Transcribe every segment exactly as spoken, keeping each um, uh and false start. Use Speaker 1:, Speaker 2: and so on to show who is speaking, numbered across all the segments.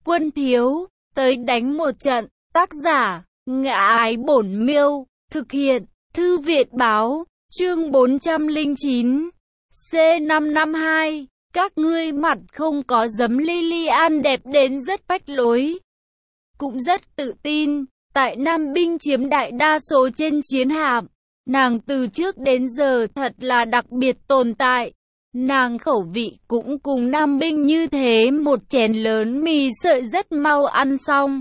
Speaker 1: Quân thiếu, tới đánh một trận. Tác giả, Ngã Ái Bổn Miêu. Thực hiện, Thư viện báo. Chương bốn trăm lẻ chín. C năm năm hai. Các ngươi mặt không có giấm. Lilian đẹp đến rất phách lối, cũng rất tự tin. Tại Nam binh chiếm đại đa số trên chiến hạm, nàng từ trước đến giờ thật là đặc biệt tồn tại. Nàng khẩu vị cũng cùng Nam binh như thế, một chén lớn mì sợi rất mau ăn xong.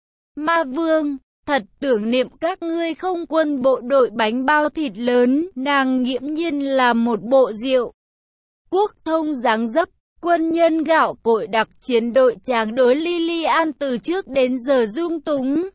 Speaker 1: Ma Vương, thật tưởng niệm các ngươi không quân bộ đội bánh bao thịt lớn. Nàng nghiễm nhiên là một bộ rượu quốc thông dáng dấp. Quân nhân gạo cội đặc chiến đội tráng đối Lilian từ trước đến giờ dung túng.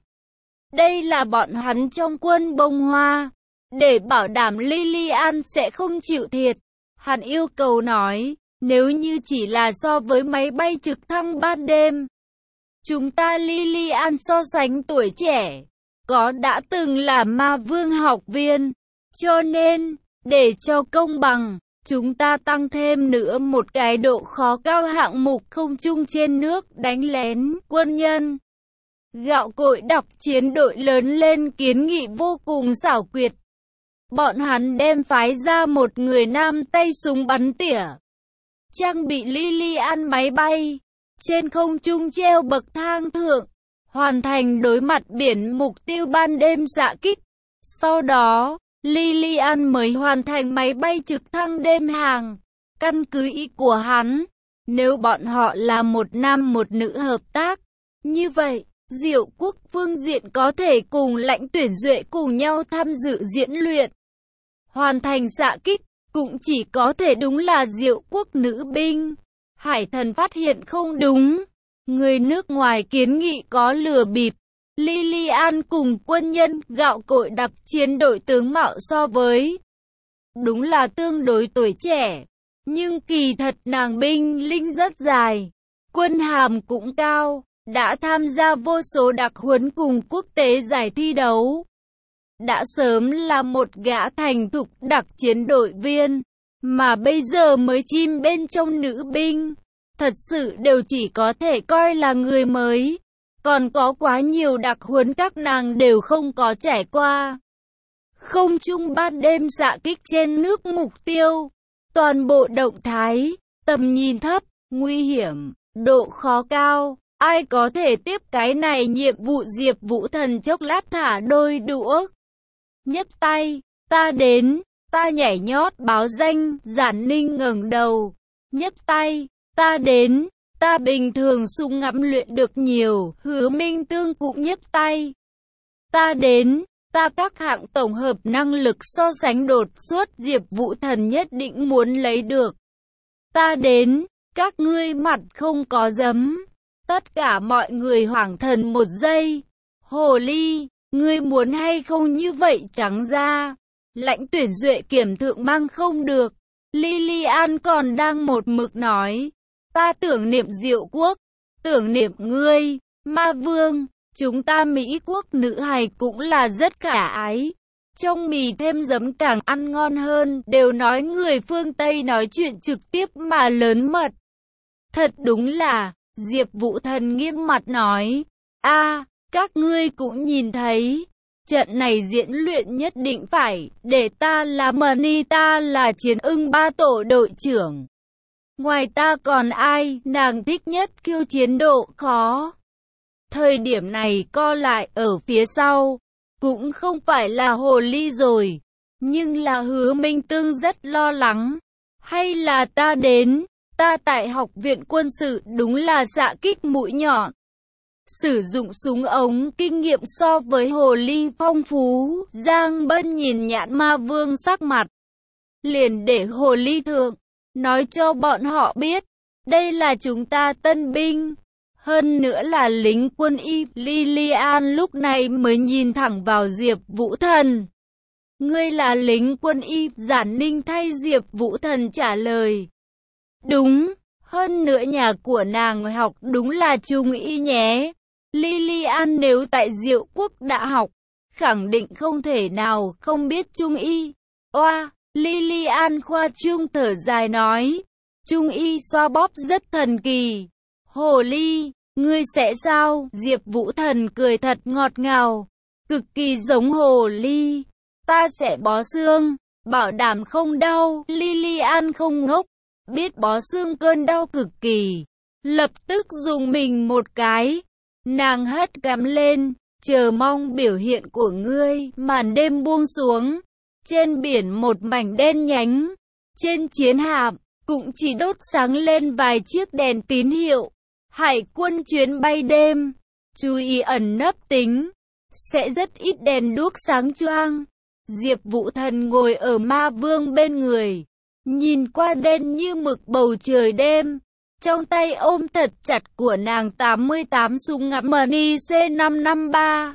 Speaker 1: Đây là bọn hắn trong quân bông hoa. Để bảo đảm Lilian sẽ không chịu thiệt, hắn yêu cầu nói, nếu như chỉ là so với máy bay trực thăng ban đêm, chúng ta Lilian so sánh tuổi trẻ, có đã từng là ma vương học viên. Cho nên, để cho công bằng, chúng ta tăng thêm nữa một cái độ khó cao hạng mục không trung trên nước đánh lén quân nhân. Gạo cội đặc chiến đội lớn lên kiến nghị vô cùng xảo quyệt. Bọn hắn đem phái ra một người nam tay súng bắn tỉa, trang bị Lilian máy bay, trên không trung treo bậc thang thượng, hoàn thành đối mặt biển mục tiêu ban đêm xạ kích. Sau đó, Lilian mới hoàn thành máy bay trực thăng đêm hàng. Căn cứ ý của hắn, nếu bọn họ là một nam một nữ hợp tác, như vậy, Diệu Quốc phương diện có thể cùng lãnh tuyển Duệ cùng nhau tham dự diễn luyện. Hoàn thành xạ kích, cũng chỉ có thể đúng là Diệu Quốc nữ binh. Hải Thần phát hiện không đúng, người nước ngoài kiến nghị có lừa bịp. Lilian cùng quân nhân gạo cội đặc chiến đội tướng mạo so với, đúng là tương đối tuổi trẻ, nhưng kỳ thật nàng binh linh rất dài, quân hàm cũng cao, đã tham gia vô số đặc huấn cùng quốc tế giải thi đấu. Đã sớm là một gã thành thục đặc chiến đội viên, mà bây giờ mới chim bên trong nữ binh, thật sự đều chỉ có thể coi là người mới. Còn có quá nhiều đặc huấn các nàng đều không có trải qua. Không trung ban đêm xạ kích trên nước mục tiêu, toàn bộ động thái, tầm nhìn thấp, nguy hiểm, độ khó cao. Ai có thể tiếp cái này nhiệm vụ? Diệp Vũ Thần chốc lát thả đôi đũa, nhấc tay, ta đến, ta nhảy nhót báo danh. Giản Ninh ngẩng đầu, nhấc tay, ta đến, ta bình thường súng ngắm luyện được nhiều. Hứa Minh Tương cũng nhấc tay, ta đến, ta các hạng tổng hợp năng lực so sánh đột xuất Diệp Vũ Thần nhất định muốn lấy được. Ta đến, các ngươi mặt không có giấm. Tất cả mọi người hoảng thần một giây. Hồ ly, ngươi muốn hay không như vậy trắng ra? Lãnh tuyển Duệ kiểm thượng mang không được. Lilian còn đang một mực nói, ta tưởng niệm Diệu Quốc, tưởng niệm ngươi, Ma Vương. Chúng ta Mỹ quốc nữ hài cũng là rất khả ái, trong mì thêm giấm càng ăn ngon hơn. Đều nói người phương Tây nói chuyện trực tiếp mà lớn mật. Thật đúng là, Diệp Vũ Thần nghiêm mặt nói, a, các ngươi cũng nhìn thấy, trận này diễn luyện nhất định phải để ta là Mani, ta là Chiến Ưng ba tổ đội trưởng. Ngoài ta còn ai? Nàng thích nhất khiêu chiến độ khó. Thời điểm này co lại ở phía sau, cũng không phải là hồ ly rồi, nhưng là Hứa Minh Tương rất lo lắng. Hay là ta đến, ta tại học viện quân sự đúng là xạ kích mũi nhọn, sử dụng súng ống kinh nghiệm so với hồ ly phong phú. Giang Bân nhìn nhãn Ma Vương sắc mặt, liền để hồ ly thượng, nói cho bọn họ biết, đây là chúng ta tân binh, hơn nữa là lính quân y. Lilian lúc này mới nhìn thẳng vào Diệp Vũ Thần. Ngươi là lính quân y? Giản Ninh thay Diệp Vũ Thần trả lời. Đúng, hơn nữa nhà của nàng học đúng là trung y nhé. Lilian nếu tại Diệu Quốc đã học, khẳng định không thể nào không biết trung y. Oa, Lilian khoa trương thở dài nói, trung y xoa bóp rất thần kỳ. Hồ ly, Ngươi sẽ sao? Diệp Vũ Thần cười thật ngọt ngào, cực kỳ giống hồ ly. Ta sẽ bó xương, bảo đảm không đau. Lilian không ngốc, biết bó xương cơn đau cực kỳ, lập tức dùng mình một cái. Nàng hất cằm lên, chờ mong biểu hiện của ngươi. Màn đêm buông xuống, trên biển một mảnh đen nhánh. Trên chiến hạm cũng chỉ đốt sáng lên vài chiếc đèn tín hiệu. Hải quân chuyến bay đêm, chú ý ẩn nấp tính, sẽ rất ít đèn đuốc sáng choang. Diệp Vũ Thần ngồi ở Ma Vương bên người, nhìn qua đen như mực bầu trời đêm, trong tay ôm thật chặt của nàng tám mươi tám súng ngắm mini C năm năm ba.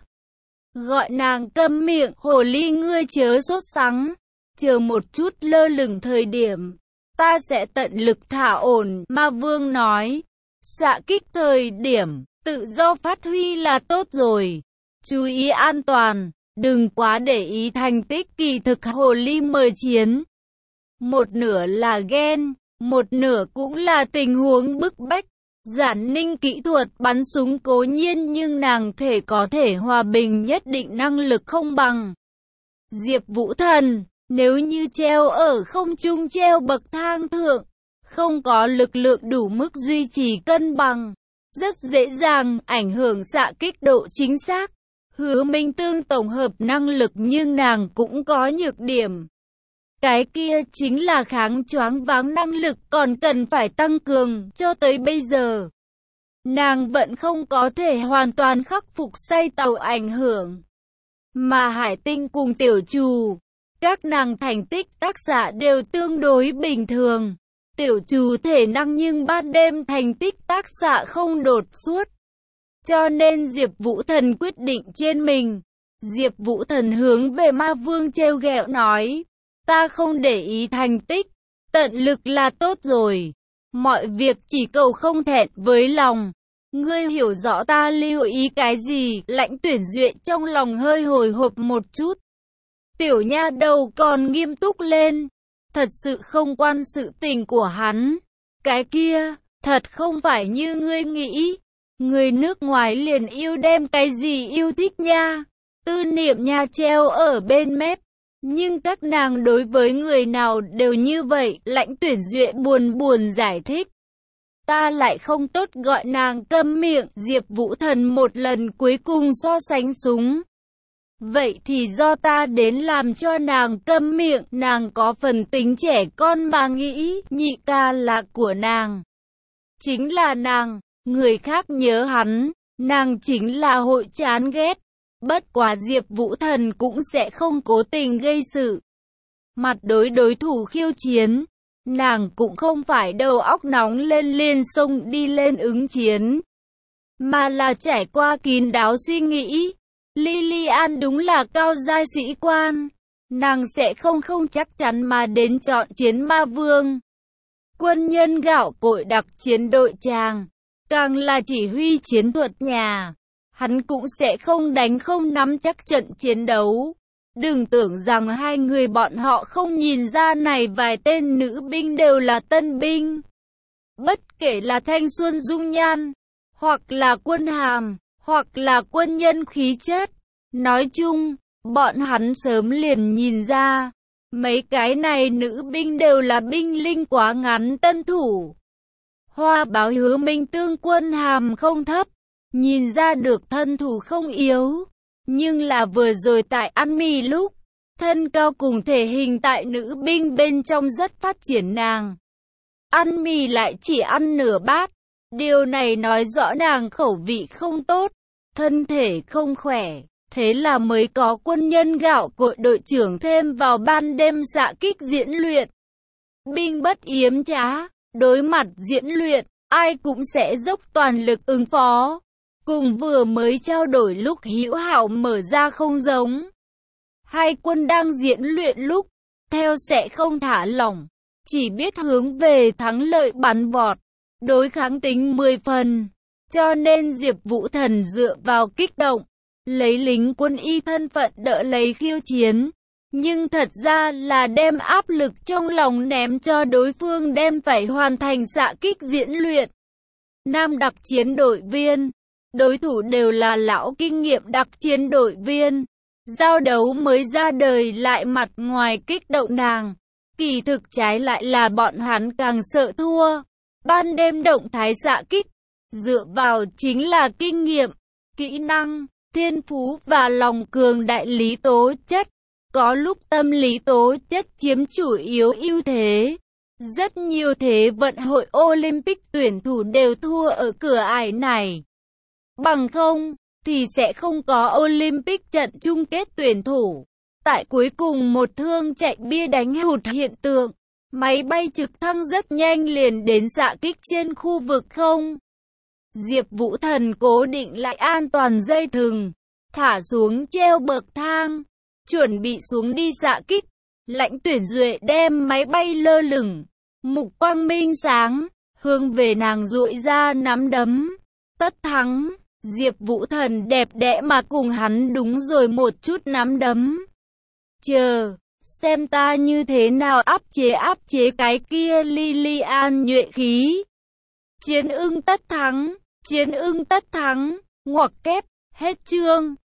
Speaker 1: Gọi nàng câm miệng, hồ ly ngươi chớ sốt sắng, chờ một chút lơ lửng thời điểm, ta sẽ tận lực thả ổn. Ma Vương nói, xạ kích thời điểm, tự do phát huy là tốt rồi, chú ý an toàn, đừng quá để ý thành tích. Kỳ thực hồ ly mời chiến, một nửa là ghen, một nửa cũng là tình huống bức bách. Giản Ninh kỹ thuật bắn súng cố nhiên, nhưng nàng thể có thể hòa bình nhất định năng lực không bằng Diệp Vũ Thần. Nếu như treo ở không trung, treo bậc thang thượng, không có lực lượng đủ mức duy trì cân bằng, rất dễ dàng ảnh hưởng xạ kích độ chính xác. Hứa Minh Tương tổng hợp năng lực, nhưng nàng cũng có nhược điểm. Cái kia chính là kháng choáng váng năng lực, còn cần phải tăng cường. Cho tới bây giờ, nàng vẫn không có thể hoàn toàn khắc phục say tàu ảnh hưởng. Mà Hải Tinh cùng Tiểu Trù, các nàng thành tích tác giả đều tương đối bình thường. Tiểu Trù thể năng nhưng ban đêm thành tích tác giả không đột xuất. Cho nên Diệp Vũ Thần quyết định trên mình. Diệp Vũ Thần hướng về Ma Vương trêu ghẹo nói, ta không để ý thành tích, tận lực là tốt rồi. Mọi việc chỉ cầu không thẹn với lòng. Ngươi hiểu rõ ta lưu ý cái gì? Lãnh Tuyển Duyệt trong lòng hơi hồi hộp một chút. Tiểu nha đầu còn nghiêm túc lên. Thật sự không quan sự tình của hắn. Cái kia, thật không phải như ngươi nghĩ. Người nước ngoài liền yêu đem cái gì yêu thích nha. Tư niệm nha treo ở bên mép. Nhưng các nàng đối với người nào đều như vậy. Lãnh Tuyển Duyệt buồn buồn giải thích. Ta lại không tốt gọi nàng câm miệng. Diệp Vũ Thần một lần cuối cùng so sánh súng. Vậy thì do ta đến làm cho nàng câm miệng. Nàng có phần tính trẻ con mà nghĩ. Nhị ca là của nàng, chính là nàng. Người khác nhớ hắn, nàng chính là hội chán ghét. Bất quá Diệp Vũ Thần cũng sẽ không cố tình gây sự. Mặt đối đối thủ khiêu chiến, nàng cũng không phải đầu óc nóng lên liền xông đi lên ứng chiến, mà là trải qua kín đáo suy nghĩ. Lilian đúng là cao giai sĩ quan, nàng sẽ không không chắc chắn mà đến chọn chiến Ma Vương. Quân nhân gạo cội đặc chiến đội tràng, càng là chỉ huy chiến thuật nhà, hắn cũng sẽ không đánh không nắm chắc trận chiến đấu. Đừng tưởng rằng hai người bọn họ không nhìn ra này vài tên nữ binh đều là tân binh. Bất kể là thanh xuân dung nhan, hoặc là quân hàm, hoặc là quân nhân khí chất. Nói chung, bọn hắn sớm liền nhìn ra, mấy cái này nữ binh đều là binh linh quá ngắn tân thủ. Hoa báo Hứa Minh Tương quân hàm không thấp, nhìn ra được thân thủ không yếu. Nhưng là vừa rồi tại ăn mì lúc, thân cao cùng thể hình tại nữ binh bên trong rất phát triển, nàng ăn mì lại chỉ ăn nửa bát. Điều này nói rõ nàng khẩu vị không tốt, thân thể không khỏe. Thế là mới có quân nhân gạo cội đội trưởng thêm vào ban đêm xạ kích diễn luyện. Binh bất yếm trá, đối mặt diễn luyện, ai cũng sẽ dốc toàn lực ứng phó. Cùng vừa mới trao đổi lúc hữu hảo mở ra không giống. Hai quân đang diễn luyện lúc, theo sẽ không thả lỏng, chỉ biết hướng về thắng lợi bắn vọt, đối kháng tính mười phần. Cho nên Diệp Vũ Thần dựa vào kích động, lấy lính quân y thân phận đỡ lấy khiêu chiến. Nhưng thật ra là đem áp lực trong lòng ném cho đối phương, đem phải hoàn thành xạ kích diễn luyện. nam đặc chiến đội viên. Đối thủ đều là lão kinh nghiệm đặc chiến đội viên. Giao đấu mới ra đời lại mặt ngoài kích động nàng. Kỳ thực trái lại là bọn hắn càng sợ thua. Ban đêm động thái xạ kích, dựa vào chính là kinh nghiệm, kỹ năng, thiên phú và lòng cường đại lý tố chất. Có lúc tâm lý tố chất chiếm chủ yếu ưu thế. Rất nhiều thế vận hội Olympic tuyển thủ đều thua ở cửa ải này. Bằng không, thì sẽ không có Olympic trận chung kết tuyển thủ. Tại cuối cùng một thương chạy bia đánh hụt hiện tượng, máy bay trực thăng rất nhanh liền đến xạ kích trên khu vực không. Diệp Vũ Thần cố định lại an toàn dây thừng, thả xuống treo bậc thang, chuẩn bị xuống đi xạ kích. Lãnh Tuyển Duệ đem máy bay lơ lửng, mục quang minh sáng, hướng về nàng duỗi ra nắm đấm. Tất thắng, Diệp Vũ Thần đẹp đẽ mà cùng hắn đúng rồi một chút nắm đấm. Chờ, xem ta như thế nào áp chế áp chế cái kia Lilian nhuệ khí. Chiến ưng tất thắng, chiến ưng tất thắng, ngoặc kép, hết chương.